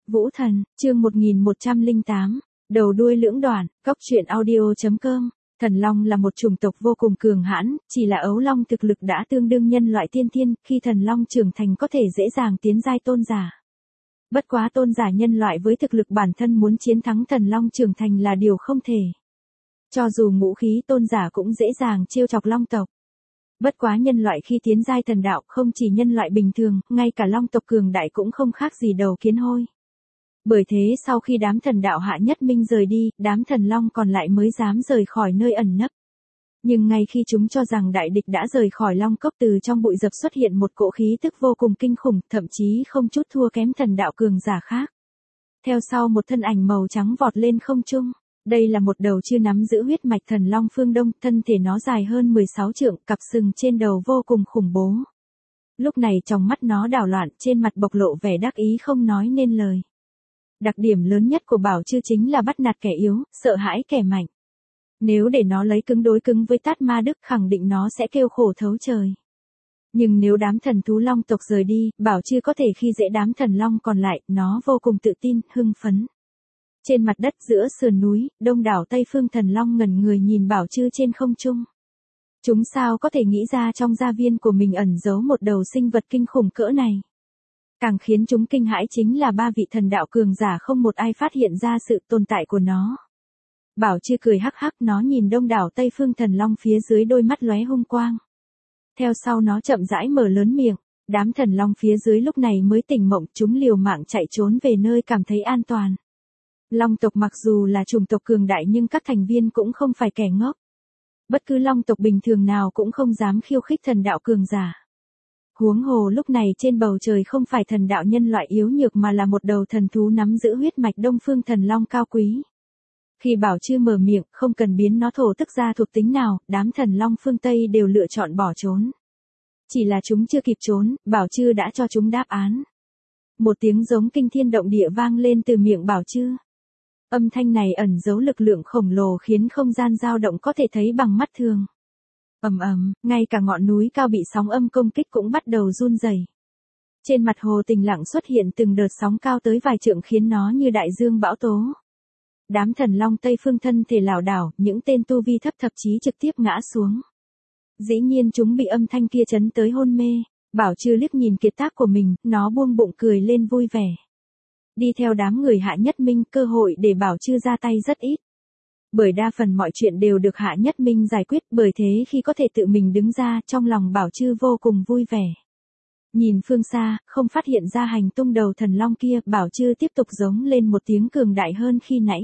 Vũ Thần, chương 1108, đầu đuôi lưỡng đoạn, góc truyện audio.com. Thần Long là một chủng tộc vô cùng cường hãn, chỉ là ấu long thực lực đã tương đương nhân loại tiên thiên, khi thần long trưởng thành có thể dễ dàng tiến giai tôn giả. Bất quá tôn giả nhân loại với thực lực bản thân muốn chiến thắng thần long trưởng thành là điều không thể. Cho dù ngũ khí tôn giả cũng dễ dàng trêu chọc long tộc. Bất quá nhân loại khi tiến giai thần đạo không chỉ nhân loại bình thường, ngay cả long tộc cường đại cũng không khác gì đầu kiến hôi. Bởi thế sau khi đám thần đạo Hạ Nhất Minh rời đi, đám thần long còn lại mới dám rời khỏi nơi ẩn nấp. Nhưng ngay khi chúng cho rằng đại địch đã rời khỏi long cốc, từ trong bụi dập xuất hiện một cỗ khí tức vô cùng kinh khủng, thậm chí không chút thua kém thần đạo cường giả khác. Theo sau một thân ảnh màu trắng vọt lên không trung. Đây là một đầu chưa nắm giữ huyết mạch thần long phương Đông, thân thể nó dài hơn 16 trượng, cặp sừng trên đầu vô cùng khủng bố. Lúc này trong mắt nó đảo loạn, trên mặt bộc lộ vẻ đắc ý không nói nên lời. Đặc điểm lớn nhất của Bảo Chư chính là bắt nạt kẻ yếu, sợ hãi kẻ mạnh. Nếu để nó lấy cứng đối cứng với Tát Ma Đức, khẳng định nó sẽ kêu khổ thấu trời. Nhưng nếu đám thần thú long tộc rời đi, Bảo Chư có thể khi dễ đám thần long còn lại, nó vô cùng tự tin, hưng phấn. Trên mặt đất giữa sườn núi, đông đảo Tây Phương thần long ngẩn người nhìn Bảo Chư trên không trung. Chúng sao có thể nghĩ ra trong gia viên của mình ẩn giấu một đầu sinh vật kinh khủng cỡ này. Càng khiến chúng kinh hãi chính là ba vị thần đạo cường giả không một ai phát hiện ra sự tồn tại của nó. Bảo Chư cười hắc hắc, nó nhìn đông đảo Tây Phương thần long phía dưới, đôi mắt lóe hung quang. Theo sau nó chậm rãi mở lớn miệng, đám thần long phía dưới lúc này mới tỉnh mộng, chúng liều mạng chạy trốn về nơi cảm thấy an toàn. Long tộc mặc dù là chủng tộc cường đại nhưng các thành viên cũng không phải kẻ ngốc. Bất cứ long tộc bình thường nào cũng không dám khiêu khích thần đạo cường giả. Huống hồ lúc này trên bầu trời không phải thần đạo nhân loại yếu nhược mà là một đầu thần thú nắm giữ huyết mạch Đông Phương thần long cao quý. Khi Bảo Chư mở miệng, không cần biến nó thổ tức ra thuộc tính nào, đám thần long phương Tây đều lựa chọn bỏ trốn. Chỉ là chúng chưa kịp trốn, Bảo Chư đã cho chúng đáp án. Một tiếng giống kinh thiên động địa vang lên từ miệng Bảo Chư. Âm thanh này ẩn giấu lực lượng khổng lồ khiến không gian dao động có thể thấy bằng mắt thường. Ầm ầm, ngay cả ngọn núi cao bị sóng âm công kích cũng bắt đầu run rẩy. Trên mặt hồ Tĩnh lặng xuất hiện từng đợt sóng cao tới vài trượng khiến nó như đại dương bão tố. Đám thần long Tây Phương thân thể lảo đảo, những tên tu vi thấp thậm chí trực tiếp ngã xuống. Dĩ nhiên chúng bị âm thanh kia chấn tới hôn mê. Bảo Chư liếc nhìn kiệt tác của mình, nó buông bụng cười lên vui vẻ. Đi theo đám người Hạ Nhất Minh, cơ hội để Bảo Chư ra tay rất ít. Bởi đa phần mọi chuyện đều được Hạ Nhất Minh giải quyết, bởi thế khi có thể tự mình đứng ra, trong lòng Bảo Chư vô cùng vui vẻ. Nhìn phương xa, không phát hiện ra hành tung đầu thần long kia, Bảo Chư tiếp tục giống lên một tiếng cường đại hơn khi nãy.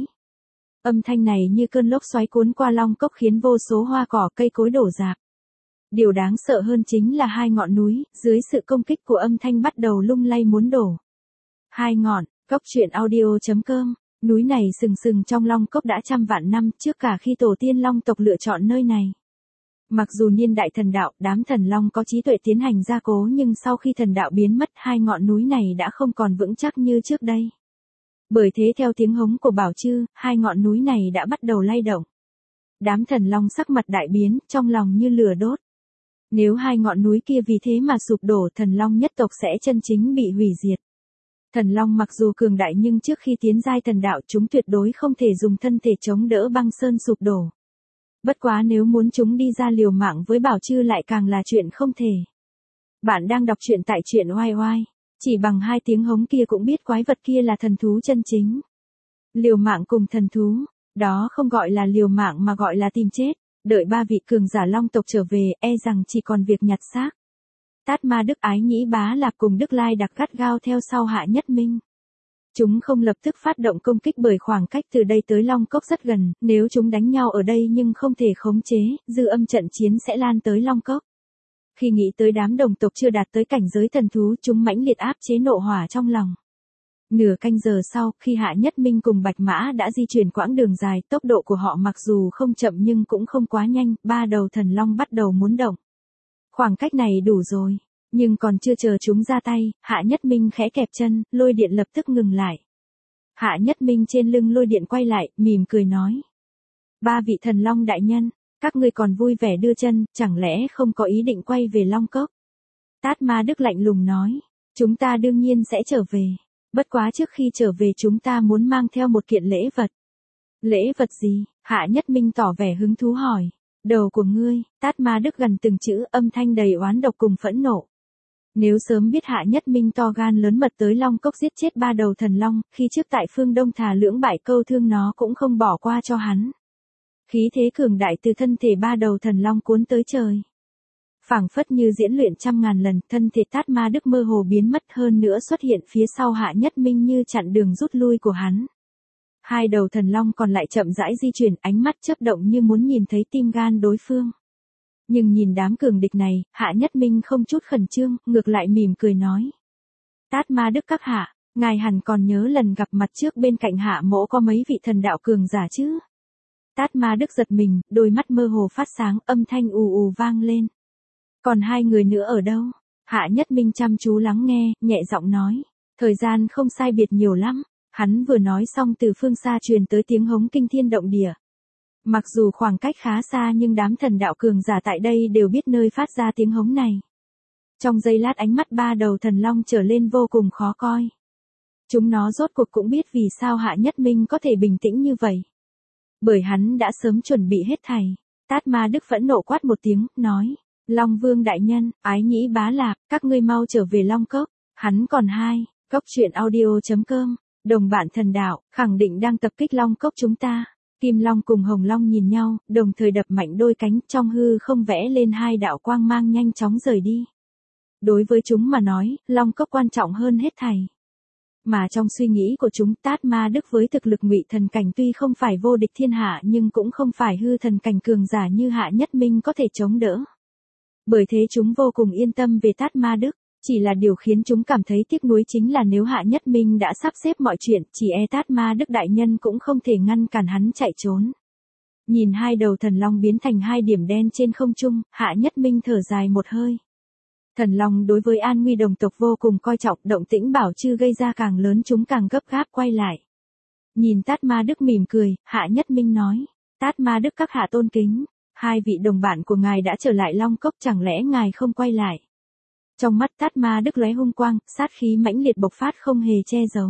Âm thanh này như cơn lốc xoáy cuốn qua long cốc khiến vô số hoa cỏ cây cối đổ rạp. Điều đáng sợ hơn chính là hai ngọn núi, dưới sự công kích của âm thanh bắt đầu lung lay muốn đổ. Hai ngọn, góc truyện audio.com. Núi này sừng sừng trong long cốc đã trăm vạn năm trước cả khi tổ tiên long tộc lựa chọn nơi này. Mặc dù niên đại thần đạo, đám thần long có trí tuệ tiến hành gia cố nhưng sau khi thần đạo biến mất, hai ngọn núi này đã không còn vững chắc như trước đây. Bởi thế theo tiếng hống của Bảo Chư, hai ngọn núi này đã bắt đầu lay động. Đám thần long sắc mặt đại biến, trong lòng như lửa đốt. Nếu hai ngọn núi kia vì thế mà sụp đổ, thần long nhất tộc sẽ chân chính bị hủy diệt. Thần long mặc dù cường đại nhưng trước khi tiến giai thần đạo chúng tuyệt đối không thể dùng thân thể chống đỡ băng sơn sụp đổ. Bất quá nếu muốn chúng đi ra liều mạng với Bảo Chư lại càng là chuyện không thể. Bạn đang đọc truyện tại truyện oai oai. Chỉ bằng hai tiếng hống kia cũng biết quái vật kia là thần thú chân chính. Liều mạng cùng thần thú, đó không gọi là liều mạng mà gọi là tìm chết. Đợi ba vị cường giả long tộc trở về, e rằng chỉ còn việc nhặt xác. Tát Ma Đức, Ái Nhĩ Bá Lạp cùng Đức Lai Đặc gắt gao theo sau Hạ Nhất Minh. Chúng không lập tức phát động công kích bởi khoảng cách từ đây tới Long Cốc rất gần, nếu chúng đánh nhau ở đây nhưng không thể khống chế, dư âm trận chiến sẽ lan tới Long Cốc. Khi nghĩ tới đám đồng tộc chưa đạt tới cảnh giới thần thú, chúng mãnh liệt áp chế nộ hỏa trong lòng. Nửa canh giờ sau, khi Hạ Nhất Minh cùng Bạch Mã đã di chuyển quãng đường dài, tốc độ của họ mặc dù không chậm nhưng cũng không quá nhanh, ba đầu thần long bắt đầu muốn động. Khoảng cách này đủ rồi, nhưng còn chưa chờ chúng ra tay, Hạ Nhất Minh khẽ kẹp chân, lôi điện lập tức ngừng lại. Hạ Nhất Minh trên lưng lôi điện quay lại, mỉm cười nói. Ba vị thần long đại nhân, các ngươi còn vui vẻ đưa chân, chẳng lẽ không có ý định quay về Long Cốc? Tát Ma Đức lạnh lùng nói, chúng ta đương nhiên sẽ trở về. Bất quá trước khi trở về chúng ta muốn mang theo một kiện lễ vật. Lễ vật gì? Hạ Nhất Minh tỏ vẻ hứng thú hỏi. Đầu của ngươi, Tát Ma Đức gần từng chữ, âm thanh đầy oán độc cùng phẫn nộ. Nếu sớm biết Hạ Nhất Minh to gan lớn mật tới Long Cốc giết chết 3 đầu thần long, khi trước tại phương Đông thà lưỡng bại câu thương nó cũng không bỏ qua cho hắn. Khí thế cường đại từ thân thể 3 đầu thần long cuốn tới trời. Phảng phất như diễn luyện trăm ngàn lần, thân thể Tát Ma Đức mơ hồ biến mất, hơn nữa xuất hiện phía sau Hạ Nhất Minh như chặn đường rút lui của hắn. 2 đầu thần long còn lại chậm rãi di chuyển, ánh mắt chớp động như muốn nhìn thấy tim gan đối phương. Nhưng nhìn đám cường địch này, Hạ Nhất Minh không chút khẩn trương, ngược lại mỉm cười nói. Tát Ma Đức các hạ, ngài hẳn còn nhớ lần gặp mặt trước bên cạnh Hạ mỗ có mấy vị thần đạo cường giả chứ? Tát Ma Đức giật mình, đôi mắt mơ hồ phát sáng, âm thanh ù ù vang lên. Còn 2 người nữa ở đâu? Hạ Nhất Minh chăm chú lắng nghe, nhẹ giọng nói. Thời gian không sai biệt nhiều lắm. Hắn vừa nói xong từ phương xa truyền tới tiếng hống kinh thiên động địa. Mặc dù khoảng cách khá xa nhưng đám thần đạo cường giả tại đây đều biết nơi phát ra tiếng hống này. Trong giây lát ánh mắt 3 đầu thần long trở lên vô cùng khó coi. Chúng nó rốt cuộc cũng biết vì sao Hạ Nhất Minh có thể bình tĩnh như vậy. Bởi hắn đã sớm chuẩn bị hết thảy. Tát Ma Đức phẫn nộ quát một tiếng, nói. Long Vương đại nhân, Ái Nhĩ Bá Lạp, các ngươi mau trở về Long Cốc. Hắn còn 2, coctruyện.audio.com. Đồng bạn thần đạo, khẳng định đang tập kích Long Cốc chúng ta. Kim Long cùng Hồng Long nhìn nhau, đồng thời đập mạnh đôi cánh, trong hư không vẽ lên 2 đạo quang mang nhanh chóng rời đi. Đối với chúng mà nói, Long Cốc quan trọng hơn hết thảy. Mà trong suy nghĩ của chúng, Tát Ma Đức với thực lực ngụy thần cảnh tuy không phải vô địch thiên hạ nhưng cũng không phải hư thần cảnh cường giả như Hạ Nhất Minh có thể chống đỡ. Bởi thế chúng vô cùng yên tâm về Tát Ma Đức. Chỉ là điều khiến chúng cảm thấy tiếc nuối chính là nếu Hạ Nhất Minh đã sắp xếp mọi chuyện, chỉ e Tát Ma Đức đại nhân cũng không thể ngăn cản hắn chạy trốn. Nhìn 2 đầu thần long biến thành 2 điểm đen trên không trung, Hạ Nhất Minh thở dài một hơi. Thần long đối với an nguy đồng tộc vô cùng coi trọng, động tĩnh bảo chư gây ra càng lớn chúng càng gấp gáp quay lại. Nhìn Tát Ma Đức mỉm cười, Hạ Nhất Minh nói. Tát Ma Đức các hạ tôn kính, 2 vị đồng bạn của ngài đã trở lại Long Cốc, chẳng lẽ ngài không quay lại? Trong mắt Tát Ma Đức lóe hung quang, sát khí mãnh liệt bộc phát không hề che giấu.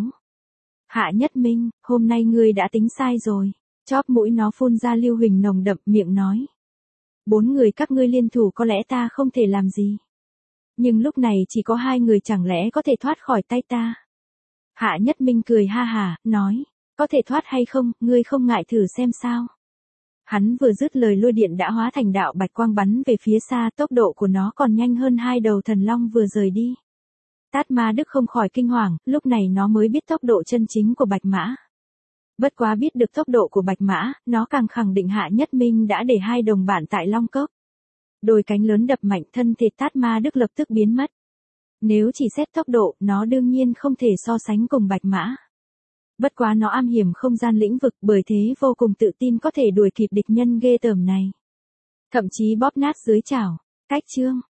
Hạ Nhất Minh, hôm nay ngươi đã tính sai rồi. Chóp mũi nó phun ra lưu huỳnh nồng đậm, miệng nói. 4 người các ngươi liên thủ có lẽ ta không thể làm gì. Nhưng lúc này chỉ có 2 người, chẳng lẽ có thể thoát khỏi tay ta? Hạ Nhất Minh cười ha hả, nói. Có thể thoát hay không, ngươi không ngại thử xem sao? Hắn vừa dứt lời lôi điện đã hóa thành đạo bạch quang bắn về phía xa, tốc độ của nó còn nhanh hơn 2 đầu thần long vừa rời đi. Tát Ma Đức không khỏi kinh hoàng, lúc này nó mới biết tốc độ chân chính của bạch mã. Bất quá biết được tốc độ của bạch mã, nó càng khẳng định Hạ Nhất Minh đã để 2 đồng bạn tại Long Cốc. Đôi cánh lớn đập mạnh, thân thể Tát Ma Đức lập tức biến mất. Nếu chỉ xét tốc độ, nó đương nhiên không thể so sánh cùng bạch mã. Bất quá nó am hiểu không gian lĩnh vực, bởi thế vô cùng tự tin có thể đuổi kịp địch nhân ghê tởm này. Thậm chí bóp nát dưới chảo. Cách chương